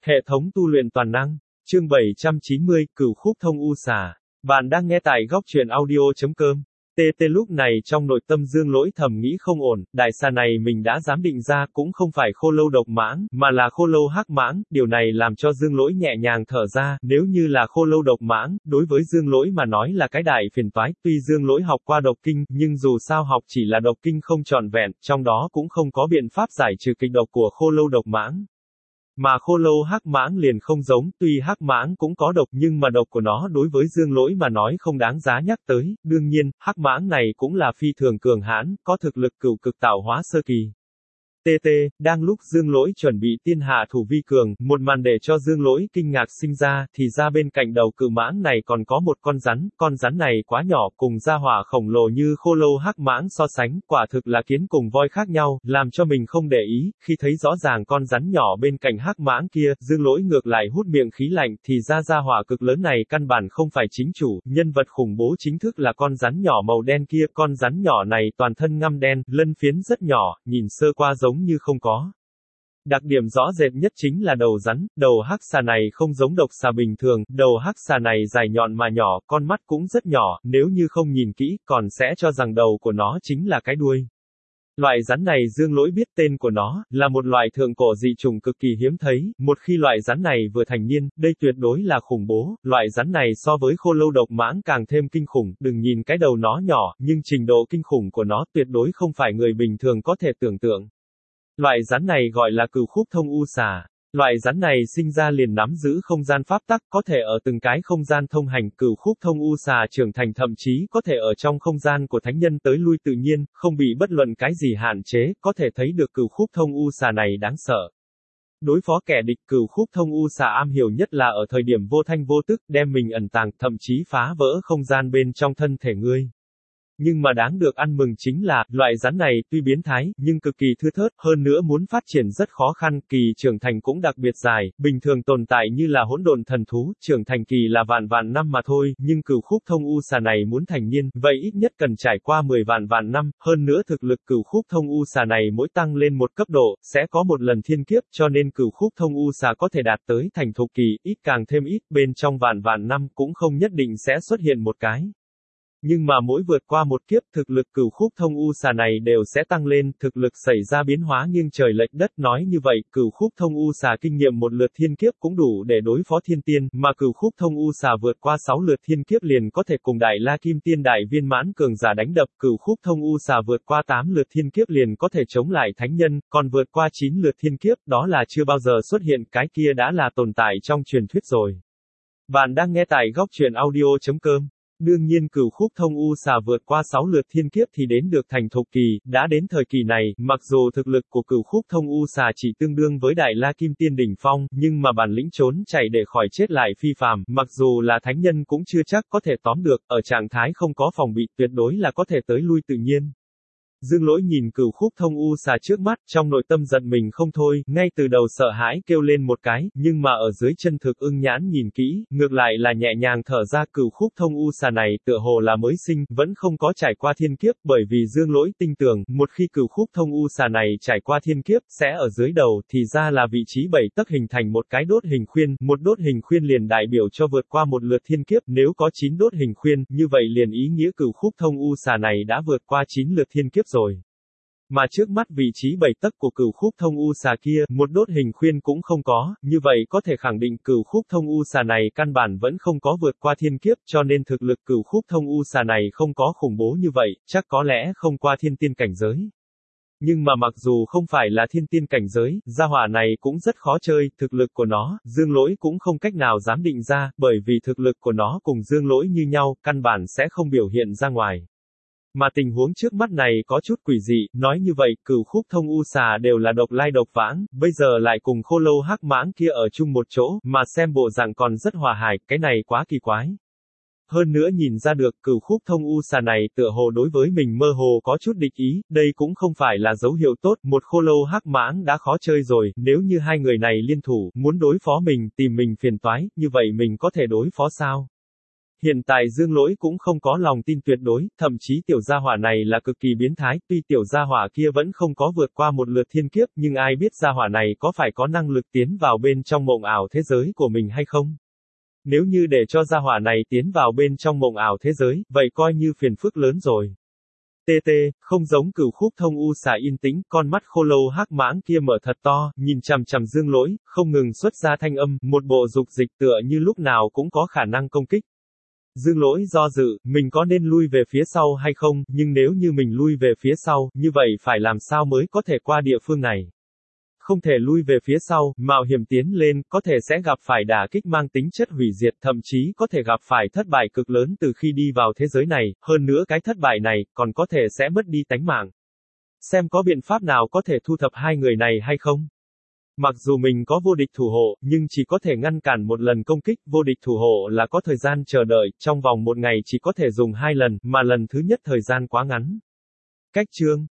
Hệ thống tu luyện toàn năng. Chương 790, Cửu khúc thông u xà. Bạn đang nghe tại góc truyện audio.com. TT lúc này trong nội tâm Dương Lỗi thầm nghĩ không ổn, đại xà này mình đã dám định ra cũng không phải khô lâu độc mãng, mà là khô lâu hắc mãng, điều này làm cho Dương Lỗi nhẹ nhàng thở ra, nếu như là khô lâu độc mãng, đối với Dương Lỗi mà nói là cái đại phiền toái, tuy Dương Lỗi học qua độc kinh, nhưng dù sao học chỉ là độc kinh không trọn vẹn, trong đó cũng không có biện pháp giải trừ kịch độc của khô lâu độc mãng. Mà khô lâu hắc mãng liền không giống, tuy hắc mãng cũng có độc nhưng mà độc của nó đối với Dương Lỗi mà nói không đáng giá nhắc tới, đương nhiên, hắc mãng này cũng là phi thường cường hãn, có thực lực cửu cực tạo hóa sơ kỳ. TT, đang lúc Dương Lỗi chuẩn bị tiên hạ thủ vi cường, một màn để cho Dương Lỗi kinh ngạc sinh ra, thì ra bên cạnh đầu cự mãng này còn có một con rắn này quá nhỏ, cùng gia hỏa khổng lồ như khô lâu hắc mãng so sánh, quả thực là kiến cùng voi khác nhau, làm cho mình không để ý, khi thấy rõ ràng con rắn nhỏ bên cạnh hắc mãng kia, Dương Lỗi ngược lại hút miệng khí lạnh, thì ra gia hỏa cực lớn này căn bản không phải chính chủ, nhân vật khủng bố chính thức là con rắn nhỏ màu đen kia, con rắn nhỏ này toàn thân ngăm đen, lân phiến rất nhỏ, nhìn sơ qua giống như không có. Đặc điểm rõ rệt nhất chính là đầu rắn, đầu hắc xà này không giống độc xà bình thường, đầu hắc xà này dài nhọn mà nhỏ, con mắt cũng rất nhỏ, nếu như không nhìn kỹ, còn sẽ cho rằng đầu của nó chính là cái đuôi. Loại rắn này Dương Lỗi biết tên của nó, là một loại thượng cổ dị trùng cực kỳ hiếm thấy, một khi loại rắn này vừa thành niên, đây tuyệt đối là khủng bố, loại rắn này so với khô lâu độc mãng càng thêm kinh khủng, đừng nhìn cái đầu nó nhỏ, nhưng trình độ kinh khủng của nó tuyệt đối không phải người bình thường có thể tưởng tượng. Loại rắn này gọi là cửu khúc thông u xà. Loại rắn này sinh ra liền nắm giữ không gian pháp tắc, có thể ở từng cái không gian thông hành. Cửu khúc thông u xà trưởng thành thậm chí có thể ở trong không gian của thánh nhân tới lui tự nhiên, không bị bất luận cái gì hạn chế, có thể thấy được cửu khúc thông u xà này đáng sợ. Đối phó kẻ địch, cửu khúc thông u xà am hiểu nhất là ở thời điểm vô thanh vô tức, đem mình ẩn tàng, thậm chí phá vỡ không gian bên trong thân thể ngươi. Nhưng mà đáng được ăn mừng chính là, loại rắn này, tuy biến thái, nhưng cực kỳ thưa thớt, hơn nữa muốn phát triển rất khó khăn, kỳ trưởng thành cũng đặc biệt dài, bình thường tồn tại như là hỗn độn thần thú, trưởng thành kỳ là vạn năm mà thôi, nhưng cửu khúc thông u xà này muốn thành niên, vậy ít nhất cần trải qua 10 vạn năm, hơn nữa thực lực cửu khúc thông u xà này mỗi tăng lên một cấp độ, sẽ có một lần thiên kiếp, cho nên cửu khúc thông u xà có thể đạt tới thành thục kỳ, ít càng thêm ít, bên trong vạn năm cũng không nhất định sẽ xuất hiện một cái. Nhưng mà mỗi vượt qua một kiếp, thực lực cửu khúc thông u xà này đều sẽ tăng lên, thực lực xảy ra biến hóa nghiêng trời lệch đất, nói như vậy, cửu khúc thông u xà kinh nghiệm một lượt thiên kiếp cũng đủ để đối phó thiên tiên, mà cửu khúc thông u xà vượt qua 6 lượt thiên kiếp liền có thể cùng đại la kim tiên đại viên mãn cường giả đánh đập, cửu khúc thông u xà vượt qua 8 lượt thiên kiếp liền có thể chống lại thánh nhân, còn vượt qua 9 lượt thiên kiếp, đó là chưa bao giờ xuất hiện, cái kia đã là tồn tại trong truyền thuyết rồi. Bạn đang nghe tại góc truyện audio.com. Đương nhiên cửu khúc thông u xà vượt qua 6 lượt thiên kiếp thì đến được thành thục kỳ, đã đến thời kỳ này, mặc dù thực lực của cửu khúc thông u xà chỉ tương đương với đại la kim tiên đỉnh phong, nhưng mà bản lĩnh trốn chạy để khỏi chết lại phi phàm, mặc dù là thánh nhân cũng chưa chắc có thể tóm được, ở trạng thái không có phòng bị, tuyệt đối là có thể tới lui tự nhiên. Dương Lỗi nhìn cửu khúc thông u xà trước mắt, trong nội tâm giận mình không thôi, ngay từ đầu sợ hãi kêu lên một cái, nhưng mà ở dưới chân thực ưng nhãn nhìn kỹ, ngược lại là nhẹ nhàng thở ra. Cửu khúc thông u xà này tựa hồ là mới sinh, vẫn không có trải qua thiên kiếp, bởi vì Dương Lỗi tin tưởng, một khi cửu khúc thông u xà này trải qua thiên kiếp, sẽ ở dưới đầu, thì ra là vị trí 7 tấc hình thành một cái đốt hình khuyên, một đốt hình khuyên liền đại biểu cho vượt qua một lượt thiên kiếp, nếu có 9 đốt hình khuyên, như vậy liền ý nghĩa cửu khúc thông u xà này đã vượt qua 9 lượt thiên kiếp rồi. Mà trước mắt vị trí 7 tấc của cửu khúc thông u xà kia, một đốt hình khuyên cũng không có, như vậy có thể khẳng định cửu khúc thông u xà này căn bản vẫn không có vượt qua thiên kiếp, cho nên thực lực cửu khúc thông u xà này không có khủng bố như vậy, chắc có lẽ không qua thiên tiên cảnh giới. Nhưng mà mặc dù không phải là thiên tiên cảnh giới, gia hỏa này cũng rất khó chơi, thực lực của nó, Dương Lỗi cũng không cách nào dám định ra, bởi vì thực lực của nó cùng Dương Lỗi như nhau, căn bản sẽ không biểu hiện ra ngoài. Mà tình huống trước mắt này có chút quỷ dị, nói như vậy, cửu khúc thông u xà đều là độc lai độc vãng, bây giờ lại cùng khô lâu hắc mãng kia ở chung một chỗ, mà xem bộ dạng còn rất hòa hài, cái này quá kỳ quái. Hơn nữa nhìn ra được, cửu khúc thông u xà này tựa hồ đối với mình mơ hồ có chút địch ý, đây cũng không phải là dấu hiệu tốt, một khô lâu hắc mãng đã khó chơi rồi, nếu như hai người này liên thủ, muốn đối phó mình, tìm mình phiền toái, như vậy mình có thể đối phó sao? Hiện tại Dương Lỗi cũng không có lòng tin tuyệt đối, thậm chí tiểu gia hỏa này là cực kỳ biến thái, tuy tiểu gia hỏa kia vẫn không có vượt qua một lượt thiên kiếp, nhưng ai biết gia hỏa này có phải có năng lực tiến vào bên trong mộng ảo thế giới của mình hay không? Nếu như để cho gia hỏa này tiến vào bên trong mộng ảo thế giới, vậy coi như phiền phức lớn rồi. TT, không giống Cửu Khúc Thông U Xà yên tĩnh, con mắt khô lâu hắc mãng kia mở thật to, nhìn chằm chằm Dương Lỗi, không ngừng xuất ra thanh âm, một bộ dục dịch tựa như lúc nào cũng có khả năng công kích. Dương Lỗi do dự, mình có nên lui về phía sau hay không, nhưng nếu như mình lui về phía sau, như vậy phải làm sao mới có thể qua địa phương này? Không thể lui về phía sau, mạo hiểm tiến lên, có thể sẽ gặp phải đả kích mang tính chất hủy diệt, thậm chí có thể gặp phải thất bại cực lớn từ khi đi vào thế giới này, hơn nữa cái thất bại này, còn có thể sẽ mất đi tánh mạng. Xem có biện pháp nào có thể thu thập hai người này hay không? Mặc dù mình có vô địch thủ hộ, nhưng chỉ có thể ngăn cản một lần công kích, vô địch thủ hộ là có thời gian chờ đợi, trong vòng một ngày chỉ có thể dùng 2 lần, mà lần thứ nhất thời gian quá ngắn. Cách chương